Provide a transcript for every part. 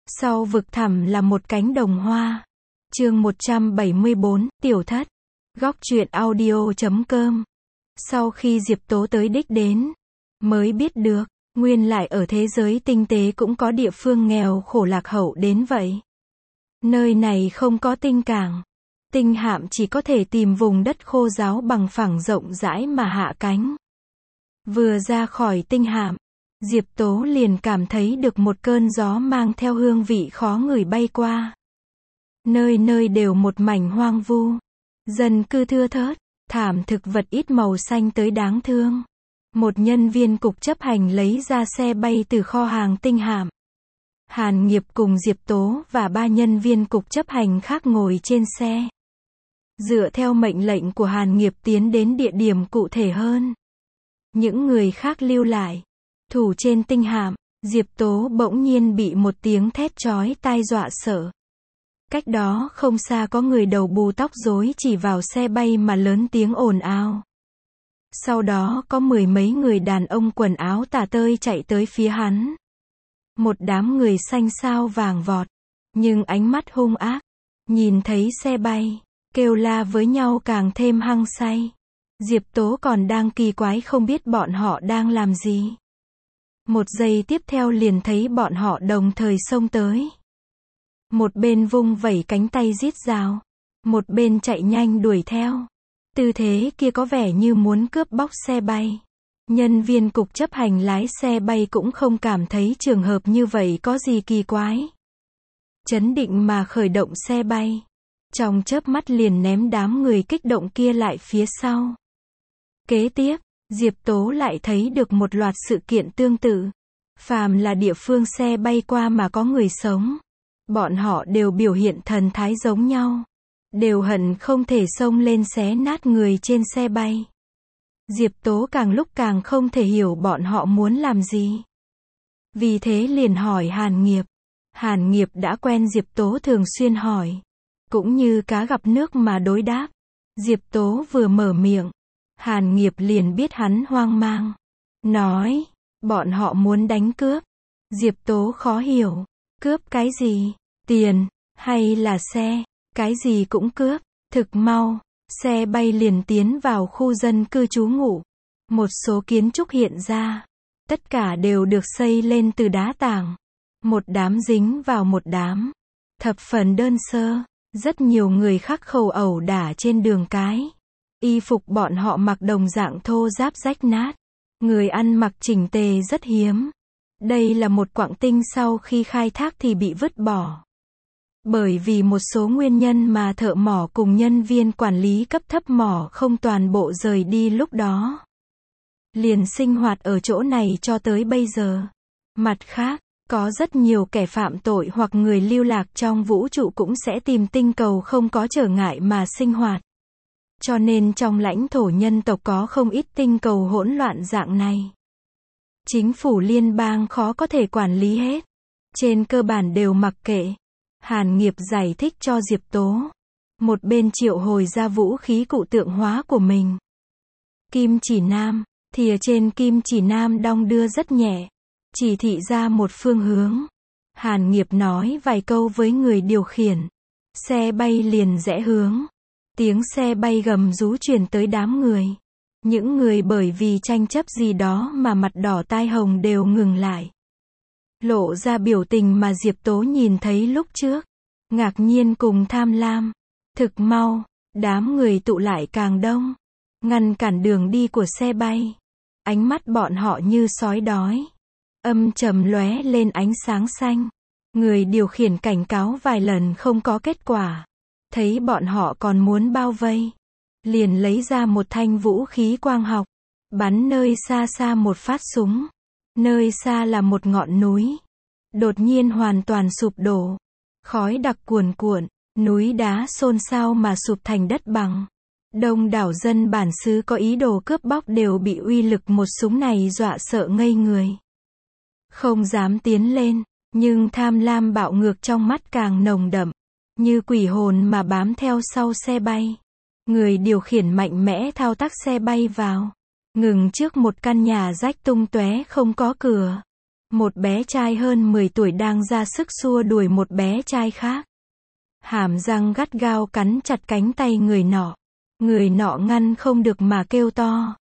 Sau vực thẳm là một cánh đồng hoa. Chương 174, Tiểu thất. Góc truyện audio.com. Sau khi Diệp Tố tới đích đến, mới biết được, nguyên lại ở thế giới tinh tế cũng có địa phương nghèo khổ lạc hậu đến vậy. Nơi này không có tinh cảng. Tinh hạm chỉ có thể tìm vùng đất khô ráo bằng phẳng rộng rãi mà hạ cánh. Vừa ra khỏi tinh hạm, Diệp Tố liền cảm thấy được một cơn gió mang theo hương vị khó ngửi bay qua. Nơi nơi đều một mảnh hoang vu, dân cư thưa thớt, thảm thực vật ít màu xanh tới đáng thương. Một nhân viên cục chấp hành lấy ra xe bay từ kho hàng tinh hạm. Hàn Nghiệp cùng Diệp Tố và 3 nhân viên cục chấp hành khác ngồi trên xe. Dựa theo mệnh lệnh của Hàn Nghiệp tiến đến địa điểm cụ thể hơn. Những người khác lưu lại, thủ trên tinh hạm. Diệp Tố bỗng nhiên bị một tiếng thét chói tai dọa sợ. Cách đó không xa có người đầu bù tóc rối chỉ vào xe bay mà lớn tiếng ồn ào. Sau đó có 10 mấy người đàn ông quần áo tả tơi chạy tới phía hắn. Một đám người xanh xao vàng vọt, nhưng ánh mắt hung ác. Nhìn thấy xe bay, kêu la với nhau càng thêm hăng say. Diệp Tố còn đang kỳ quái không biết bọn họ đang làm gì. Một giây tiếp theo liền thấy bọn họ đồng thời xông tới. Một bên vung vẩy cánh tay rít rào, một bên chạy nhanh đuổi theo. Tư thế kia có vẻ như muốn cướp bóc xe bay. Nhân viên cục chấp hành lái xe bay cũng không cảm thấy trường hợp như vậy có gì kỳ quái. Chấn định mà khởi động xe bay. Trong chớp mắt liền ném đám người kích động kia lại phía sau. Kế tiếp, Diệp Tố lại thấy được một loạt sự kiện tương tự. Phàm là địa phương xe bay qua mà có người sống, bọn họ đều biểu hiện thần thái giống nhau. Đều hận không thể xông lên xé nát người trên xe bay. Diệp Tố càng lúc càng không thể hiểu bọn họ muốn làm gì. Vì thế liền hỏi Hàn Nghiệp. Hàn Nghiệp đã quen Diệp Tố thường xuyên hỏi. Cũng như cá gặp nước mà đối đáp. Diệp Tố vừa mở miệng, Hàn Nghiệp liền biết hắn hoang mang. Nói, bọn họ muốn đánh cướp. Diệp Tố khó hiểu. Cướp cái gì? Tiền, hay là xe? Cái gì cũng cướp. Thực mau, xe bay liền tiến vào khu dân cư trú ngụ. Một số kiến trúc hiện ra. Tất cả đều được xây lên từ đá tảng. Một đám dính vào một đám. Thập phần đơn sơ. Rất nhiều người khắc khẩu ẩu đả trên đường cái. Y phục bọn họ mặc đồng dạng thô ráp rách nát. Người ăn mặc chỉnh tề rất hiếm. Đây là một quặng tinh sau khi khai thác thì bị vứt bỏ. Bởi vì một số nguyên nhân mà thợ mỏ cùng nhân viên quản lý cấp thấp mỏ không toàn bộ rời đi lúc đó. Liền sinh hoạt ở chỗ này cho tới bây giờ. Mặt khác, có rất nhiều kẻ phạm tội hoặc người lưu lạc trong vũ trụ cũng sẽ tìm tinh cầu không có trở ngại mà sinh hoạt. Cho nên trong lãnh thổ nhân tộc có không ít tinh cầu hỗn loạn dạng này. Chính phủ liên bang khó có thể quản lý hết. Trên cơ bản đều mặc kệ. Hàn Nghiệp giải thích cho Diệp Tố. Một bên triệu hồi ra vũ khí cụ tượng hóa của mình. Kim chỉ nam, thìa trên kim chỉ nam đong đưa rất nhẹ. Chỉ thị ra một phương hướng. Hàn Nghiệp nói vài câu với người điều khiển. Xe bay liền rẽ hướng. Tiếng xe bay gầm rú truyền tới đám người. Những người bởi vì tranh chấp gì đó mà mặt đỏ tai hồng đều ngừng lại. Lộ ra biểu tình mà Diệp Tố nhìn thấy lúc trước. Ngạc nhiên cùng tham lam. Thực mau, đám người tụ lại càng đông. Ngăn cản đường đi của xe bay. Ánh mắt bọn họ như sói đói. Âm trầm lóe lên ánh sáng xanh. Người điều khiển cảnh cáo vài lần không có kết quả. Thấy bọn họ còn muốn bao vây. Liền lấy ra một thanh vũ khí quang học. Bắn nơi xa xa một phát súng. Nơi xa là một ngọn núi. Đột nhiên hoàn toàn sụp đổ. Khói đặc cuồn cuộn. Núi đá xôn xao mà sụp thành đất bằng. Đông đảo dân bản xứ có ý đồ cướp bóc đều bị uy lực một súng này dọa sợ ngây người. Không dám tiến lên. Nhưng tham lam bạo ngược trong mắt càng nồng đậm. Như quỷ hồn mà bám theo sau xe bay. Người điều khiển mạnh mẽ thao tác xe bay vào. Ngừng trước một căn nhà rách tung tóe không có cửa. Một bé trai hơn 10 tuổi đang ra sức xua đuổi một bé trai khác. Hàm răng gắt gao cắn chặt cánh tay người nọ. Người nọ ngăn không được mà kêu to.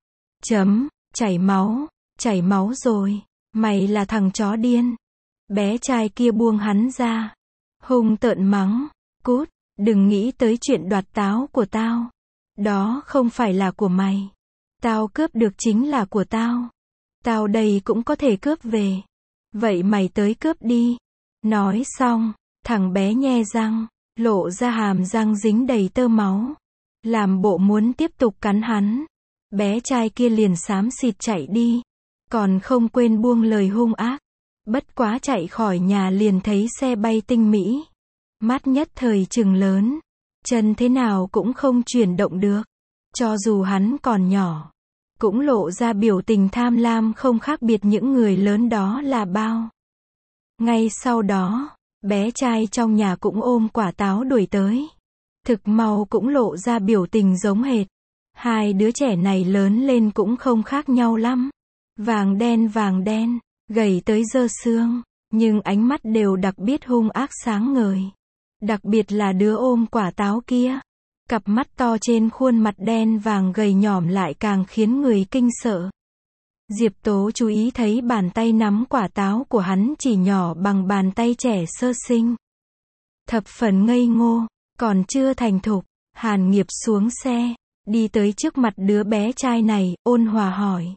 Chảy máu rồi. Mày là thằng chó điên. Bé trai kia buông hắn ra. Hung tợn mắng. Cút, đừng nghĩ tới chuyện đoạt táo của tao. Đó không phải là của mày. Tao cướp được chính là của tao. Tao đây cũng có thể cướp về. Vậy mày tới cướp đi. Nói xong, thằng bé nhe răng, lộ ra hàm răng dính đầy tơ máu. Làm bộ muốn tiếp tục cắn hắn. Bé trai kia liền xám xịt chạy đi. Còn không quên buông lời hung ác. Bất quá chạy khỏi nhà liền thấy xe bay tinh mỹ. Mắt nhất thời trừng lớn. Chân thế nào cũng không chuyển động được. Cho dù hắn còn nhỏ, cũng lộ ra biểu tình tham lam không khác biệt những người lớn đó là bao. Ngay sau đó, bé trai trong nhà cũng ôm quả táo đuổi tới. Thực mau cũng lộ ra biểu tình giống hệt. Hai đứa trẻ này lớn lên cũng không khác nhau lắm. Vàng đen, gầy tới giơ xương, nhưng ánh mắt đều đặc biệt hung ác sáng ngời. Đặc biệt là đứa ôm quả táo kia. Cặp mắt to trên khuôn mặt đen vàng gầy nhỏm lại càng khiến người kinh sợ. Diệp Tố chú ý thấy bàn tay nắm quả táo của hắn chỉ nhỏ bằng bàn tay trẻ sơ sinh. Thập phần ngây ngô, còn chưa thành thục. Hàn Nghiệp xuống xe, đi tới trước mặt đứa bé trai này, ôn hòa hỏi.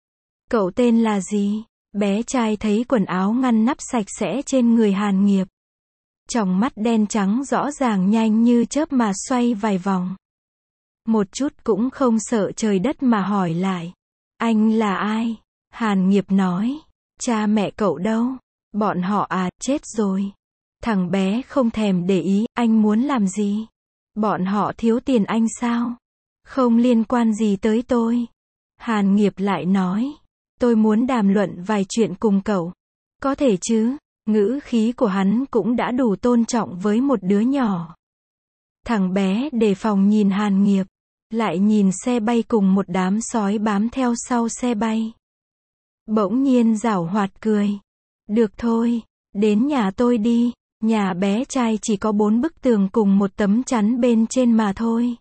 Cậu tên là gì? Bé trai thấy quần áo ngăn nắp sạch sẽ trên người Hàn Nghiệp. Tròng mắt đen trắng rõ ràng nhanh như chớp mà xoay vài vòng. Một chút cũng không sợ trời đất mà hỏi lại. Anh là ai? Hàn Nghiệp nói. Cha mẹ cậu đâu? Bọn họ chết rồi. Thằng bé không thèm để ý, anh muốn làm gì? Bọn họ thiếu tiền anh sao? Không liên quan gì tới tôi. Hàn Nghiệp lại nói. Tôi muốn đàm luận vài chuyện cùng cậu. Có thể chứ? Ngữ khí của hắn cũng đã đủ tôn trọng với một đứa nhỏ. Thằng bé đề phòng nhìn Hàn Nghiệp, lại nhìn xe bay cùng một đám sói bám theo sau xe bay. Bỗng nhiên giảo hoạt cười. Được thôi, đến nhà tôi đi. Nhà bé trai chỉ có 4 bức tường cùng một tấm chắn bên trên mà thôi.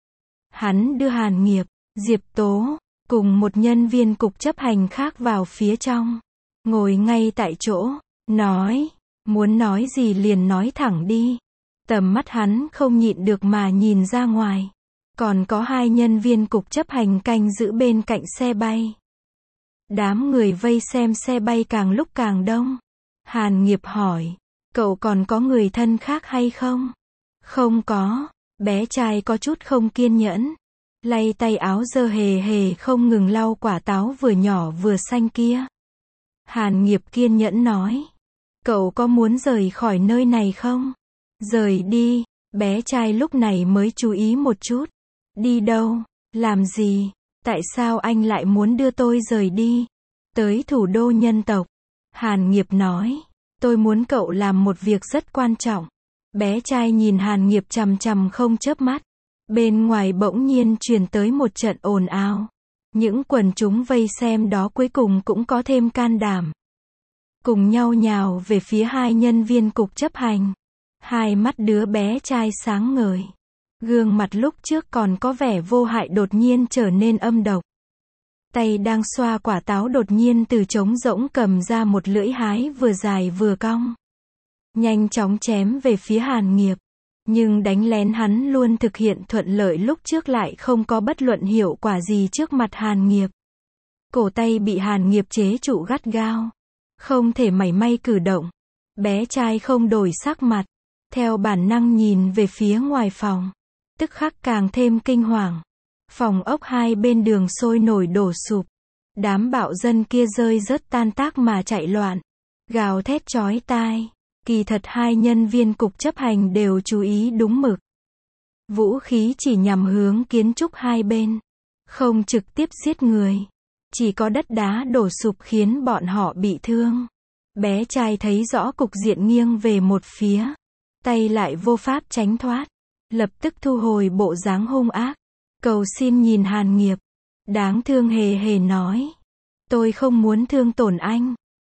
Hắn đưa Hàn Nghiệp, Diệp Tố, cùng một nhân viên cục chấp hành khác vào phía trong. Ngồi ngay tại chỗ, nói, muốn nói gì liền nói thẳng đi. Tầm mắt hắn không nhịn được mà nhìn ra ngoài. Còn có 2 nhân viên cục chấp hành canh giữ bên cạnh xe bay. Đám người vây xem xe bay càng lúc càng đông. Hàn Nghiệp hỏi, cậu còn có người thân khác hay không? Không có. Bé trai có chút không kiên nhẫn. Lay tay áo dơ hề không ngừng lau quả táo vừa nhỏ vừa xanh kia. Hàn Nghiệp kiên nhẫn nói. Cậu có muốn rời khỏi nơi này không? Rời đi. Bé trai lúc này mới chú ý một chút. Đi đâu? Làm gì? Tại sao anh lại muốn đưa tôi rời đi? Tới thủ đô nhân tộc. Hàn Nghiệp nói. Tôi muốn cậu làm một việc rất quan trọng. Bé trai nhìn Hàn Nghiệp chằm chằm không chớp mắt. Bên ngoài bỗng nhiên truyền tới một trận ồn ào. Những quần chúng vây xem đó cuối cùng cũng có thêm can đảm. Cùng nhau nhào về phía 2 nhân viên cục chấp hành. Hai mắt đứa bé trai sáng ngời. Gương mặt lúc trước còn có vẻ vô hại đột nhiên trở nên âm độc. Tay đang xoa quả táo đột nhiên từ trống rỗng cầm ra một lưỡi hái vừa dài vừa cong. Nhanh chóng chém về phía Hàn Nghiệp. Nhưng đánh lén hắn luôn thực hiện thuận lợi lúc trước lại không có bất luận hiệu quả gì trước mặt Hàn Nghiệp. Cổ tay bị Hàn Nghiệp chế trụ gắt gao. Không thể mảy may cử động. Bé trai không đổi sắc mặt. Theo bản năng nhìn về phía ngoài phòng. Tức khắc càng thêm kinh hoàng. Phòng ốc hai bên đường sôi nổi đổ sụp. Đám bạo dân kia rơi rớt tan tác mà chạy loạn. Gào thét chói tai. Kỳ thật 2 nhân viên cục chấp hành đều chú ý đúng mực. Vũ khí chỉ nhằm hướng kiến trúc hai bên. Không trực tiếp giết người. Chỉ có đất đá đổ sụp khiến bọn họ bị thương. Bé trai thấy rõ cục diện nghiêng về một phía. Tay lại vô pháp tránh thoát. Lập tức thu hồi bộ dáng hung ác. Cầu xin nhìn Hàn Nghiệp. Đáng thương hề nói. Tôi không muốn thương tổn anh.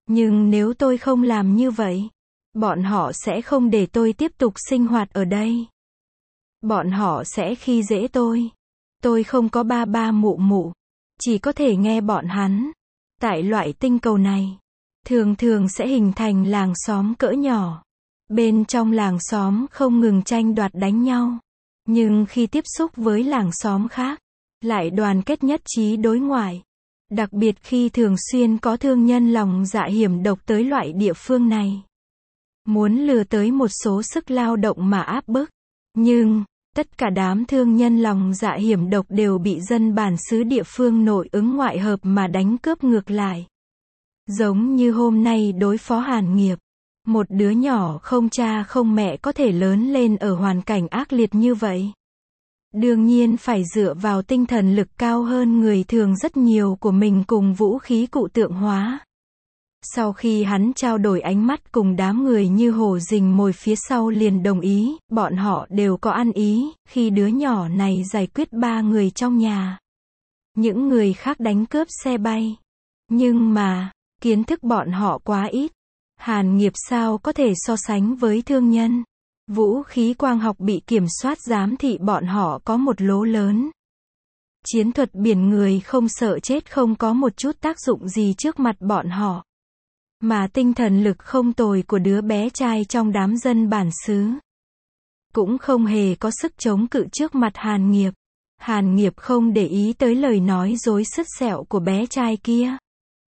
Nhưng nếu tôi không làm như vậy, bọn họ sẽ không để tôi tiếp tục sinh hoạt ở đây. Bọn họ sẽ khi dễ tôi. Tôi không có ba ba mụ mụ. Chỉ có thể nghe bọn hắn. Tại loại tinh cầu này, thường thường sẽ hình thành làng xóm cỡ nhỏ. Bên trong làng xóm không ngừng tranh đoạt đánh nhau. Nhưng khi tiếp xúc với làng xóm khác, lại đoàn kết nhất trí đối ngoại. Đặc biệt khi thường xuyên có thương nhân lòng dạ hiểm độc tới loại địa phương này. Muốn lừa tới một số sức lao động mà áp bức. Nhưng, tất cả đám thương nhân lòng dạ hiểm độc đều bị dân bản xứ địa phương nội ứng ngoại hợp mà đánh cướp ngược lại. Giống như hôm nay đối phó Hàn Nghiệp. Một đứa nhỏ không cha không mẹ có thể lớn lên ở hoàn cảnh ác liệt như vậy. Đương nhiên phải dựa vào tinh thần lực cao hơn người thường rất nhiều của mình cùng vũ khí cụ tượng hóa. Sau khi hắn trao đổi ánh mắt cùng đám người như hổ rình mồi phía sau liền đồng ý, bọn họ đều có ăn ý, khi đứa nhỏ này giải quyết 3 người trong nhà. Những người khác đánh cướp xe bay. Nhưng mà, kiến thức bọn họ quá ít. Hàn Nghiệp sao có thể so sánh với thương nhân. Vũ khí quang học bị kiểm soát giám thị bọn họ có một lỗ lớn. Chiến thuật biển người không sợ chết không có một chút tác dụng gì trước mặt bọn họ. Mà tinh thần lực không tồi của đứa bé trai trong đám dân bản xứ cũng không hề có sức chống cự trước mặt Hàn Nghiệp. Hàn Nghiệp không để ý tới lời nói dối sứt sẹo của bé trai kia.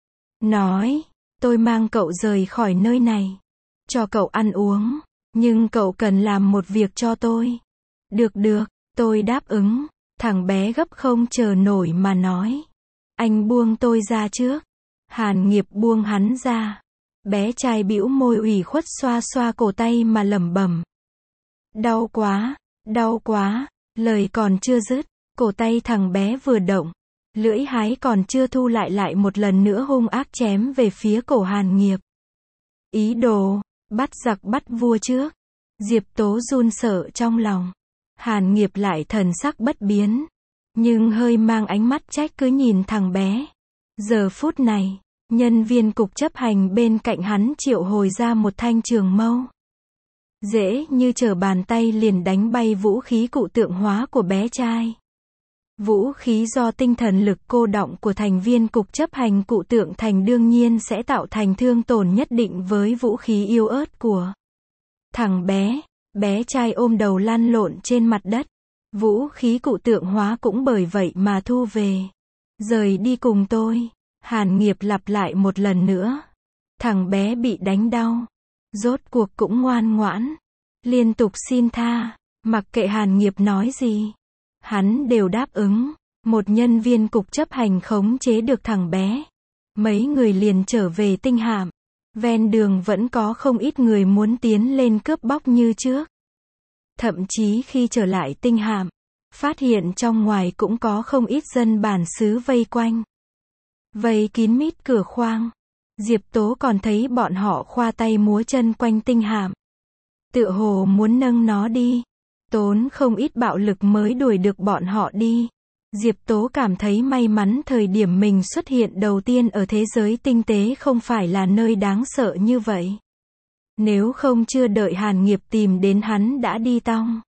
Nói, tôi mang cậu rời khỏi nơi này. Cho cậu ăn uống. Nhưng cậu cần làm một việc cho tôi. Được, tôi đáp ứng. Thằng bé gấp không chờ nổi mà nói. Anh buông tôi ra trước. Hàn Nghiệp buông hắn ra. Bé trai bĩu môi ủy khuất xoa xoa cổ tay mà lẩm bẩm. Đau quá, lời còn chưa dứt, cổ tay thằng bé vừa động. Lưỡi hái còn chưa thu lại một lần nữa hung ác chém về phía cổ Hàn Nghiệp. Ý đồ, bắt giặc bắt vua trước. Diệp Tố run sợ trong lòng. Hàn Nghiệp lại thần sắc bất biến. Nhưng hơi mang ánh mắt trách cứ nhìn thằng bé. Giờ phút này, nhân viên cục chấp hành bên cạnh hắn triệu hồi ra một thanh trường mâu. Dễ như trở bàn tay liền đánh bay vũ khí cụ tượng hóa của bé trai. Vũ khí do tinh thần lực cô đọng của thành viên cục chấp hành cụ tượng thành đương nhiên sẽ tạo thành thương tổn nhất định với vũ khí yếu ớt của thằng bé. Bé trai ôm đầu lăn lộn trên mặt đất. Vũ khí cụ tượng hóa cũng bởi vậy mà thu về. Rời đi cùng tôi. Hàn Nghiệp lặp lại một lần nữa. Thằng bé bị đánh đau. Rốt cuộc cũng ngoan ngoãn. Liên tục xin tha. Mặc kệ Hàn Nghiệp nói gì. Hắn đều đáp ứng. Một nhân viên cục chấp hành khống chế được thằng bé. Mấy người liền trở về tinh hạm. Ven đường vẫn có không ít người muốn tiến lên cướp bóc như trước. Thậm chí khi trở lại tinh hạm, phát hiện trong ngoài cũng có không ít dân bản xứ vây quanh. Vây kín mít cửa khoang. Diệp Tố còn thấy bọn họ khoa tay múa chân quanh tinh hạm. Tựa hồ muốn nâng nó đi. Tốn không ít bạo lực mới đuổi được bọn họ đi. Diệp Tố cảm thấy may mắn thời điểm mình xuất hiện đầu tiên ở thế giới tinh tế không phải là nơi đáng sợ như vậy. Nếu không chưa đợi Hàn Nghiệp tìm đến hắn đã đi tong.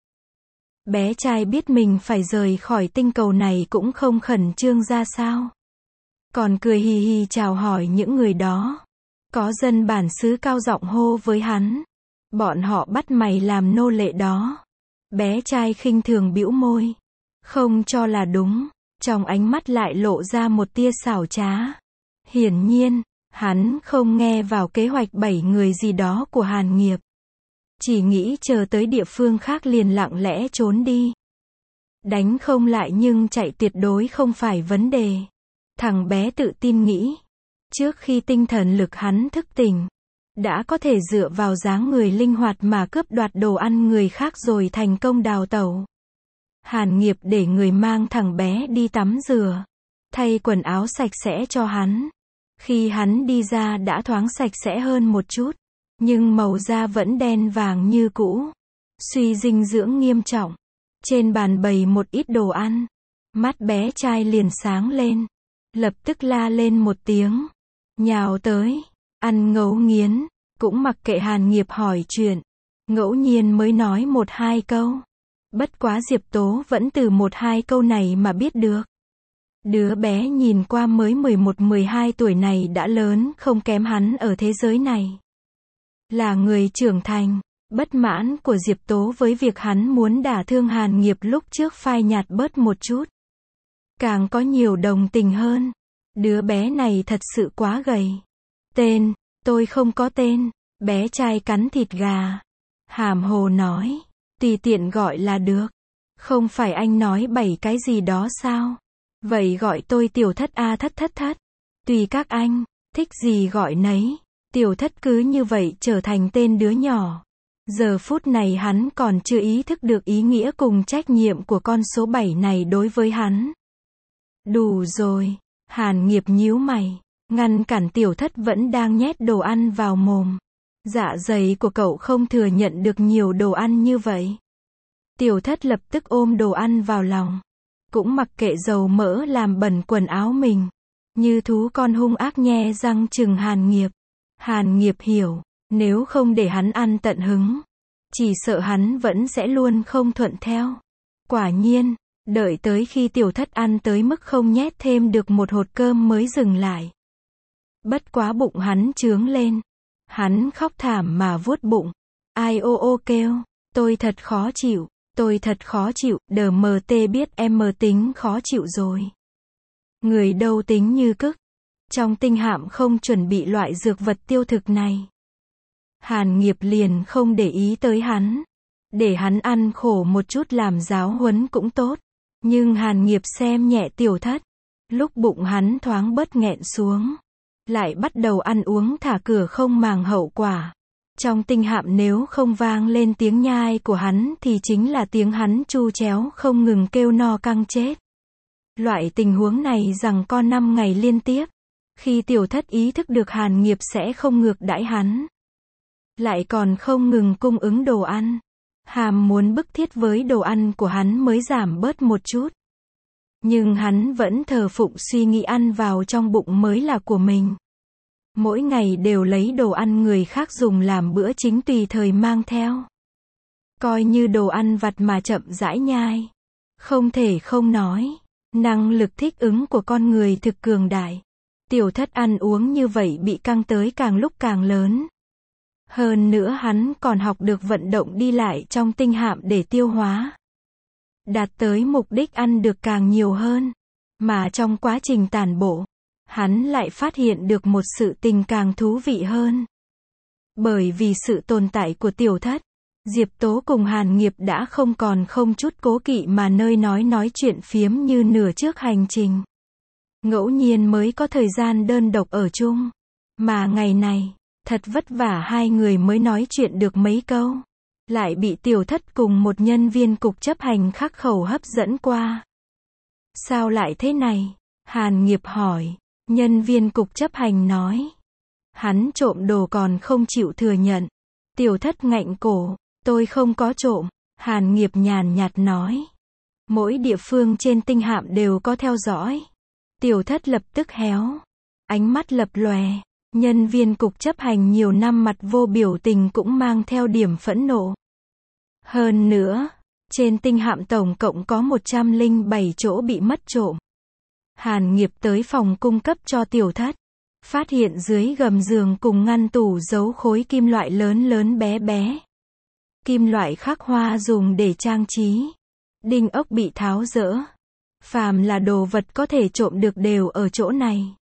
Bé trai biết mình phải rời khỏi tinh cầu này cũng không khẩn trương ra sao. Còn cười hì hì chào hỏi những người đó. Có dân bản xứ cao giọng hô với hắn. Bọn họ bắt mày làm nô lệ đó. Bé trai khinh thường bĩu môi. Không cho là đúng. Trong ánh mắt lại lộ ra một tia xảo trá. Hiển nhiên, hắn không nghe vào kế hoạch 7 người gì đó của Hàn Nghiệp. Chỉ nghĩ chờ tới địa phương khác liền lặng lẽ trốn đi. Đánh không lại nhưng chạy tuyệt đối không phải vấn đề. Thằng bé tự tin nghĩ. Trước khi tinh thần lực hắn thức tỉnh, đã có thể dựa vào dáng người linh hoạt mà cướp đoạt đồ ăn người khác rồi thành công đào tẩu. Hàn Nghiệp để người mang thằng bé đi tắm rửa, thay quần áo sạch sẽ cho hắn. Khi hắn đi ra đã thoáng sạch sẽ hơn một chút, nhưng màu da vẫn đen vàng như cũ. Suy dinh dưỡng nghiêm trọng. Trên bàn bày một ít đồ ăn. Mắt bé trai liền sáng lên. Lập tức la lên một tiếng. Nhào tới. ăn ngấu nghiến, cũng mặc kệ Hàn Nghiệp hỏi chuyện, ngẫu nhiên mới nói một hai câu. Bất quá Diệp Tố vẫn từ một hai câu này mà biết được. Đứa bé nhìn qua mới 11-12 tuổi này đã lớn không kém hắn ở thế giới này. Là người trưởng thành, bất mãn của Diệp Tố với việc hắn muốn đả thương Hàn Nghiệp lúc trước phai nhạt bớt một chút. Càng có nhiều đồng tình hơn. Đứa bé này thật sự quá gầy. Tên, tôi không có tên. Bé trai cắn thịt gà. Hàm hồ nói, tùy tiện gọi là được. Không phải anh nói 7 cái gì đó sao? Vậy gọi tôi Tiểu Thất a. Thất. Tùy các anh, thích gì gọi nấy. Tiểu Thất cứ như vậy trở thành tên đứa nhỏ. Giờ phút này hắn còn chưa ý thức được ý nghĩa cùng trách nhiệm của con số 7 này đối với hắn. Đủ rồi. Hàn Nghiệp nhíu mày, ngăn cản Tiểu Thất vẫn đang nhét đồ ăn vào mồm. Dạ dày của cậu không thừa nhận được nhiều đồ ăn như vậy. Tiểu Thất lập tức ôm đồ ăn vào lòng. Cũng mặc kệ dầu mỡ làm bẩn quần áo mình. Như thú con hung ác nhe răng trừng Hàn Nghiệp. Hàn Nghiệp hiểu, nếu không để hắn ăn tận hứng, chỉ sợ hắn vẫn sẽ luôn không thuận theo. Quả nhiên, đợi tới khi Tiểu Thất ăn tới mức không nhét thêm được một hột cơm mới dừng lại. Bất quá bụng hắn trướng lên. Hắn khóc thảm mà vuốt bụng. Ai ô ô kêu, tôi thật khó chịu, đờ mờ tê biết em mờ tính khó chịu rồi. Người đâu tính như cức. Trong tinh hạm không chuẩn bị loại dược vật tiêu thực này. Hàn Nghiệp liền không để ý tới hắn. Để hắn ăn khổ một chút làm giáo huấn cũng tốt. Nhưng Hàn Nghiệp xem nhẹ Tiểu Thất. Lúc bụng hắn thoáng bớt nghẹn xuống. Lại bắt đầu ăn uống thả cửa không màng hậu quả. Trong tinh hạm nếu không vang lên tiếng nhai của hắn thì chính là tiếng hắn chu chéo không ngừng kêu no căng chết. Loại tình huống này giằng co 5 ngày liên tiếp. Khi Tiểu Thất ý thức được Hàn Nghiệp sẽ không ngược đãi hắn. Lại còn không ngừng cung ứng đồ ăn. Hàm muốn bức thiết với đồ ăn của hắn mới giảm bớt một chút. Nhưng hắn vẫn thờ phụng suy nghĩ ăn vào trong bụng mới là của mình. Mỗi ngày đều lấy đồ ăn người khác dùng làm bữa chính tùy thời mang theo. Coi như đồ ăn vặt mà chậm rãi nhai. Không thể không nói, năng lực thích ứng của con người thực cường đại. Tiểu Thất ăn uống như vậy bị căng tới càng lúc càng lớn. Hơn nữa hắn còn học được vận động đi lại trong tinh hạm để tiêu hóa. Đạt tới mục đích ăn được càng nhiều hơn. Mà trong quá trình tản bộ, hắn lại phát hiện được một sự tình càng thú vị hơn. Bởi vì sự tồn tại của Tiểu Thất, Diệp Tố cùng Hàn Nghiệp đã không còn không chút cố kỵ mà nơi nói chuyện phiếm như nửa trước hành trình. Ngẫu nhiên mới có thời gian đơn độc ở chung. Mà ngày này, thật vất vả hai người mới nói chuyện được mấy câu. Lại bị Tiểu Thất cùng một nhân viên cục chấp hành khắc khẩu hấp dẫn qua. Sao lại thế này? Hàn Nghiệp hỏi. Nhân viên cục chấp hành nói. Hắn trộm đồ còn không chịu thừa nhận. Tiểu Thất ngạnh cổ. Tôi không có trộm. Hàn Nghiệp nhàn nhạt nói. Mỗi địa phương trên tinh hạm đều có theo dõi. Tiểu Thất lập tức héo. Ánh mắt lập lòe. Nhân viên cục chấp hành nhiều năm mặt vô biểu tình cũng mang theo điểm phẫn nộ. Hơn nữa, trên tinh hạm tổng cộng có 107 chỗ bị mất trộm. Hàn Nghiệp tới phòng cung cấp cho Tiểu Thất. Phát hiện dưới gầm giường cùng ngăn tủ giấu khối kim loại lớn lớn bé bé. Kim loại khắc hoa dùng để trang trí. Đinh ốc bị tháo dỡ. Phàm là đồ vật có thể trộm được đều ở chỗ này.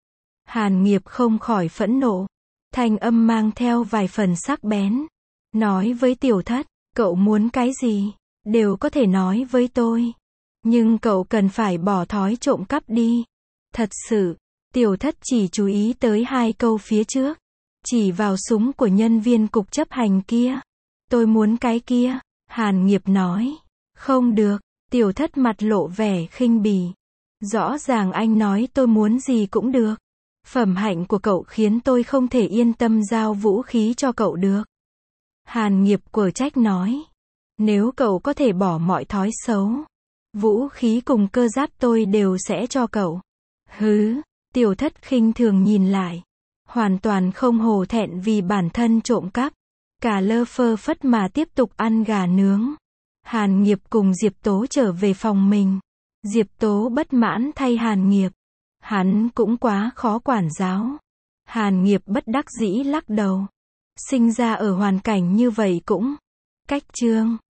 Hàn Nghiệp không khỏi phẫn nộ. Thanh âm mang theo vài phần sắc bén. Nói với Tiểu Thất, cậu muốn cái gì, đều có thể nói với tôi. Nhưng cậu cần phải bỏ thói trộm cắp đi. Thật sự, Tiểu Thất chỉ chú ý tới 2 câu phía trước. Chỉ vào súng của nhân viên cục chấp hành kia. Tôi muốn cái kia. Hàn Nghiệp nói. Không được. Tiểu Thất mặt lộ vẻ khinh bỉ. Rõ ràng anh nói tôi muốn gì cũng được. Phẩm hạnh của cậu khiến tôi không thể yên tâm giao vũ khí cho cậu được. Hàn Nghiệp quở trách nói. Nếu cậu có thể bỏ mọi thói xấu, vũ khí cùng cơ giáp tôi đều sẽ cho cậu. Hứ, Tiểu Thất khinh thường nhìn lại. hoàn toàn không hổ thẹn vì bản thân trộm cắp. Cả lơ phơ phất mà tiếp tục ăn gà nướng. Hàn Nghiệp cùng Diệp Tố trở về phòng mình. Diệp Tố bất mãn thay Hàn Nghiệp. Hắn cũng quá khó quản giáo. Hàn Nghiệp bất đắc dĩ lắc đầu. Sinh ra ở hoàn cảnh như vậy cũng cách chương.